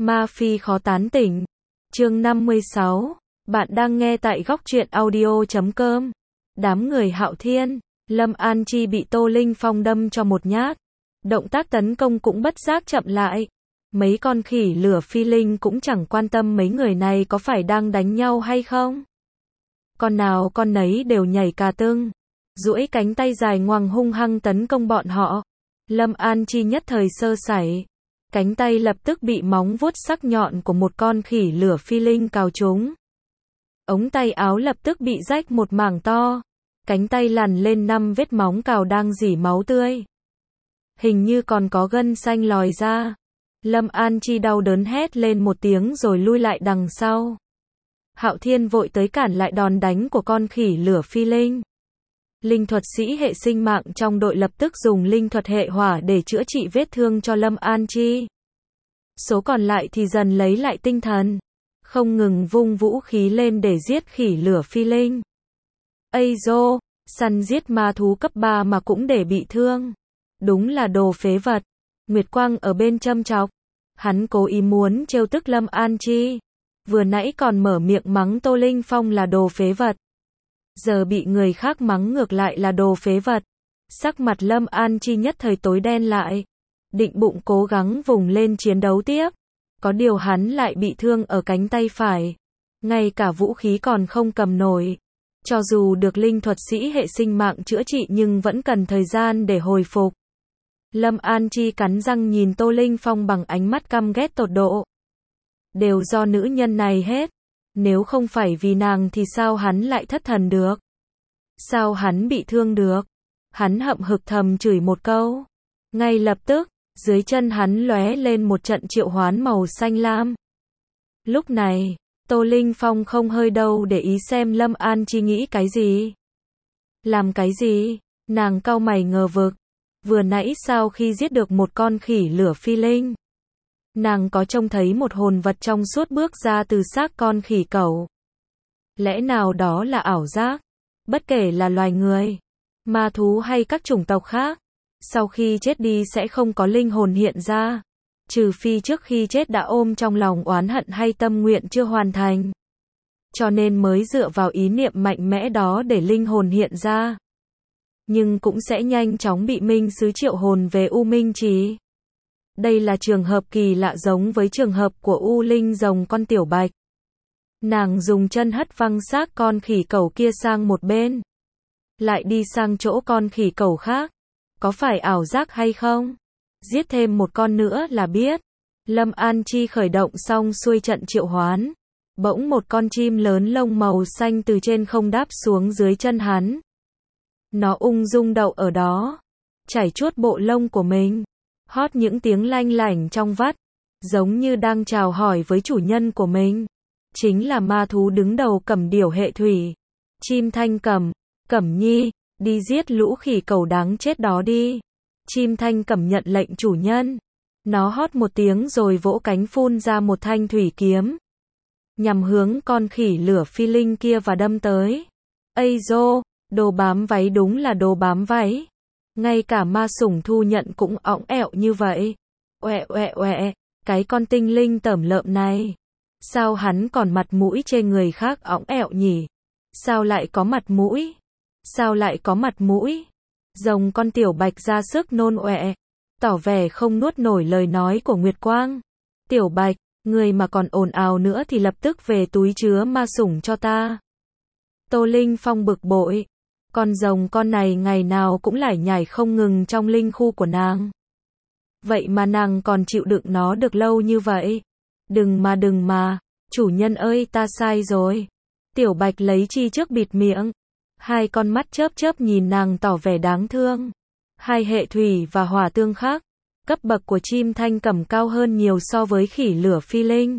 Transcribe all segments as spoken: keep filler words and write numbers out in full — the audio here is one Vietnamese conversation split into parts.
Ma Phi khó tán tỉnh. Chương năm mươi sáu. Bạn đang nghe tại góc truyện audio chấm com. Đám người Hạo Thiên, Lâm An Chi bị Tô Linh Phong đâm cho một nhát. Động tác tấn công cũng bất giác chậm lại. Mấy con khỉ lửa phi linh cũng chẳng quan tâm mấy người này có phải đang đánh nhau hay không. Con nào con nấy đều nhảy cà tưng, duỗi cánh tay dài ngoằng hung hăng tấn công bọn họ. Lâm An Chi nhất thời sơ sẩy. Cánh tay lập tức bị móng vuốt sắc nhọn của một con khỉ lửa phi linh cào trúng. Ống tay áo lập tức bị rách một mảng to. Cánh tay lằn lên năm vết móng cào đang rỉ máu tươi. Hình như còn có gân xanh lòi ra. Lâm An Chi đau đớn hét lên một tiếng rồi lui lại đằng sau. Hạo Thiên vội tới cản lại đòn đánh của con khỉ lửa phi linh. Linh thuật sĩ hệ sinh mạng trong đội lập tức dùng linh thuật hệ hỏa để chữa trị vết thương cho Lâm An Chi. Số còn lại thì dần lấy lại tinh thần, không ngừng vung vũ khí lên để giết khỉ lửa phi linh. Ây dô, săn giết ma thú cấp ba mà cũng để bị thương. Đúng là đồ phế vật. Nguyệt Quang ở bên châm chọc. Hắn cố ý muốn trêu tức Lâm An Chi. Vừa nãy còn mở miệng mắng Tô Linh Phong là đồ phế vật. Giờ bị người khác mắng ngược lại là đồ phế vật. Sắc mặt Lâm An Chi nhất thời tối đen lại. Định bụng cố gắng vùng lên chiến đấu tiếp. Có điều hắn lại bị thương ở cánh tay phải. Ngay cả vũ khí còn không cầm nổi. Cho dù được linh thuật sĩ hệ sinh mạng chữa trị nhưng vẫn cần thời gian để hồi phục. Lâm An Chi cắn răng nhìn Tô Linh Phong bằng ánh mắt căm ghét tột độ. Đều do nữ nhân này hết. Nếu không phải vì nàng thì sao hắn lại thất thần được? Sao hắn bị thương được? Hắn hậm hực thầm chửi một câu. Ngay lập tức, dưới chân hắn lóe lên một trận triệu hoán màu xanh lam. Lúc này, Tô Linh Phong không hơi đâu để ý xem Lâm An Chi nghĩ cái gì. Làm cái gì? Nàng cau mày ngờ vực. Vừa nãy sau khi giết được một con khỉ lửa phi linh, nàng có trông thấy một hồn vật trong suốt bước ra từ xác con khỉ cẩu. Lẽ nào đó là ảo giác? Bất kể là loài người, ma thú hay các chủng tộc khác, sau khi chết đi sẽ không có linh hồn hiện ra. Trừ phi trước khi chết đã ôm trong lòng oán hận hay tâm nguyện chưa hoàn thành. Cho nên mới dựa vào ý niệm mạnh mẽ đó để linh hồn hiện ra. Nhưng cũng sẽ nhanh chóng bị minh sứ triệu hồn về U Minh Trì. Đây là trường hợp kỳ lạ giống với trường hợp của U Linh rồng con tiểu bạch. Nàng dùng chân hất văng xác con khỉ cẩu kia sang một bên. Lại đi sang chỗ con khỉ cẩu khác. Có phải ảo giác hay không? Giết thêm một con nữa là biết. Lâm An Chi khởi động xong xuôi trận triệu hoán. Bỗng một con chim lớn lông màu xanh từ trên không đáp xuống dưới chân hắn. Nó ung dung đậu ở đó, chảy chuốt bộ lông của mình, hót những tiếng lanh lảnh trong vắt, giống như đang chào hỏi với chủ nhân của mình. Chính là ma thú đứng đầu Cẩm Điểu hệ thủy. Chim Thanh Cẩm, Cẩm Nhi, đi giết lũ khỉ cẩu đáng chết đó đi. Chim Thanh Cẩm nhận lệnh chủ nhân. Nó hót một tiếng rồi vỗ cánh phun ra một thanh thủy kiếm. Nhằm hướng con khỉ lửa phi linh kia và đâm tới. Ây dô! Đồ bám váy đúng là đồ bám váy. Ngay cả ma sủng thu nhận cũng õng ẹo như vậy. Oẹ oẹ oẹ, cái con tinh linh tởm lợm này. Sao hắn còn mặt mũi chê người khác õng ẹo nhỉ? Sao lại có mặt mũi? Sao lại có mặt mũi? Rồng con tiểu bạch ra sức nôn oẹ, tỏ vẻ không nuốt nổi lời nói của Nguyệt Quang. Tiểu bạch, người mà còn ồn ào nữa thì lập tức về túi chứa ma sủng cho ta. Tô Linh Phong bực bội. Con rồng con này ngày nào cũng lải nhải không ngừng trong linh khu của nàng. Vậy mà nàng còn chịu đựng nó được lâu như vậy. Đừng mà đừng mà, chủ nhân ơi ta sai rồi. Tiểu bạch lấy chi trước bịt miệng. Hai con mắt chớp chớp nhìn nàng tỏ vẻ đáng thương. Hai hệ thủy và hỏa tương khác. Cấp bậc của chim Thanh Cẩm cao hơn nhiều so với khỉ lửa phi linh.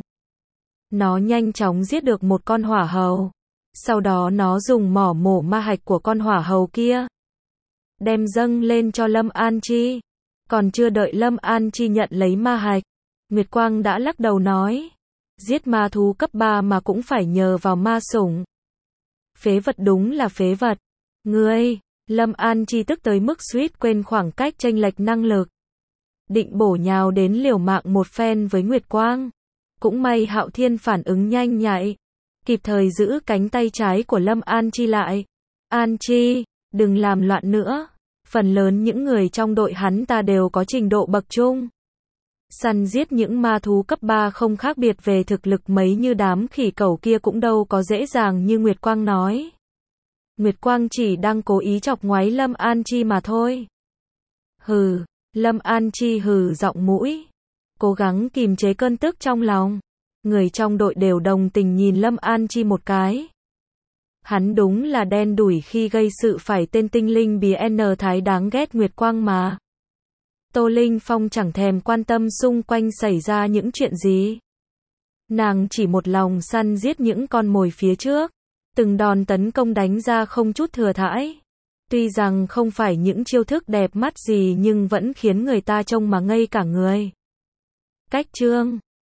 Nó nhanh chóng giết được một con hỏa hầu. Sau đó nó dùng mỏ mổ ma hạch của con hỏa hầu kia. Đem dâng lên cho Lâm An Chi. Còn chưa đợi Lâm An Chi nhận lấy ma hạch. Nguyệt Quang đã lắc đầu nói. Giết ma thú cấp ba mà cũng phải nhờ vào ma sủng. Phế vật đúng là phế vật. Ngươi, Lâm An Chi tức tới mức suýt quên khoảng cách chênh lệch năng lực. Định bổ nhào đến liều mạng một phen với Nguyệt Quang. Cũng may Hạo Thiên phản ứng nhanh nhạy, kịp thời giữ cánh tay trái của Lâm An Chi lại. An Chi, đừng làm loạn nữa. Phần lớn những người trong đội hắn ta đều có trình độ bậc trung. Săn giết những ma thú cấp ba không khác biệt về thực lực mấy như đám khỉ cẩu kia cũng đâu có dễ dàng như Nguyệt Quang nói. Nguyệt Quang chỉ đang cố ý chọc ngoáy Lâm An Chi mà thôi. Hừ, Lâm An Chi hừ giọng mũi, cố gắng kìm chế cơn tức trong lòng. Người trong đội đều đồng tình nhìn Lâm An Chi một cái. Hắn đúng là đen đủi khi gây sự phải tên tinh linh bí N Thái đáng ghét Nguyệt Quang mà. Tô Linh Phong chẳng thèm quan tâm xung quanh xảy ra những chuyện gì. Nàng chỉ một lòng săn giết những con mồi phía trước. Từng đòn tấn công đánh ra không chút thừa thãi. Tuy rằng không phải những chiêu thức đẹp mắt gì nhưng vẫn khiến người ta trông mà ngây cả người. Cách chương